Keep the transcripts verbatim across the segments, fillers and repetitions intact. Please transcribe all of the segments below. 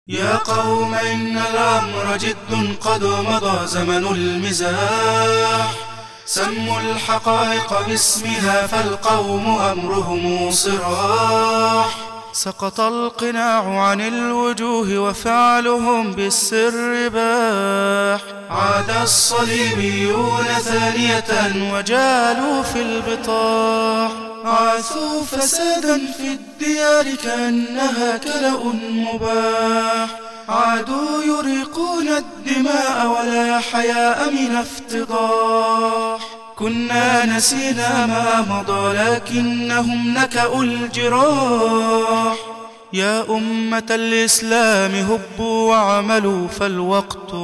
يا قوم إن الأمر جد قد مضى زمن المزاح. سموا الحقائق باسمها فالقوم أمرهم صراح. سقط القناع عن الوجوه وفعلهم بالسر باح. عاد الصليبيون ثانية وجالوا في البطاح. عاثوا فسادا في الديار كأنها كلأ مباح. عادوا يريقون الدماء ولا حياء من افتضاح. كنا نسينا ما مضى لكنهم نكأوا الجراح. يا أمة الإسلام هبوا وعملوا فالوقت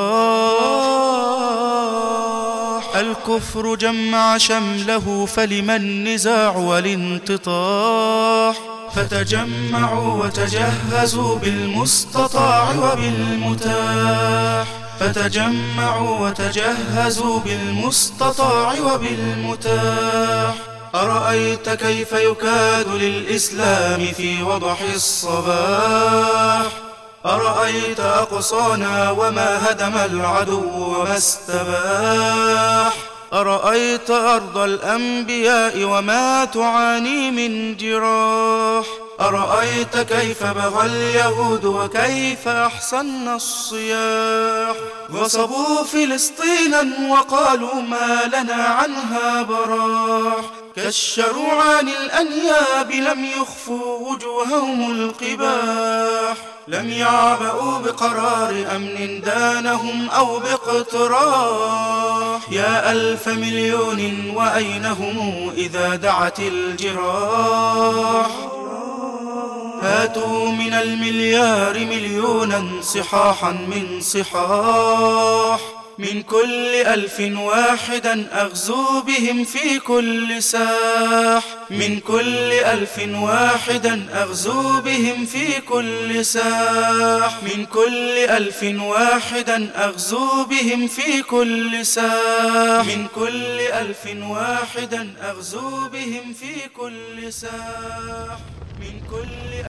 راح. الكفر جمع شمله فلم النزاع والانتطاح. فتجمعوا وتجهزوا بالمستطاع وبالمتاح. فتجمعوا وتجهزوا بالمستطاع وبالمتاح. أرأيت كيف يكاد للإسلام في وضح الصباح. أرأيت أقصانا وما هدم العدو وما استباح. أرأيت أرض الأنبياء وما تعاني من جراح. أرأيت كيف بغى اليهود وكيف أحسن الصياح. غصبوا فلسطينا وقالوا ما لنا عنها براح. كشروا عن الأنياب لم يخفوا وجوههم القباح. لم يعبأوا بقرار أمن دانهم أو باقتراح. يا ألف مليون وأين هم إذا دعت الجراح. هاتوا من المليار مليونا صحاحا من صحاح. من كل ألف واحدا أغزو بهم في كل ساح. من كل ألف واحدا أغزو بهم في كل ساح. من كل ألف واحدا أغزو بهم في كل ساح. من كل ألف واحدا أغزو بهم في كل ساح. من كل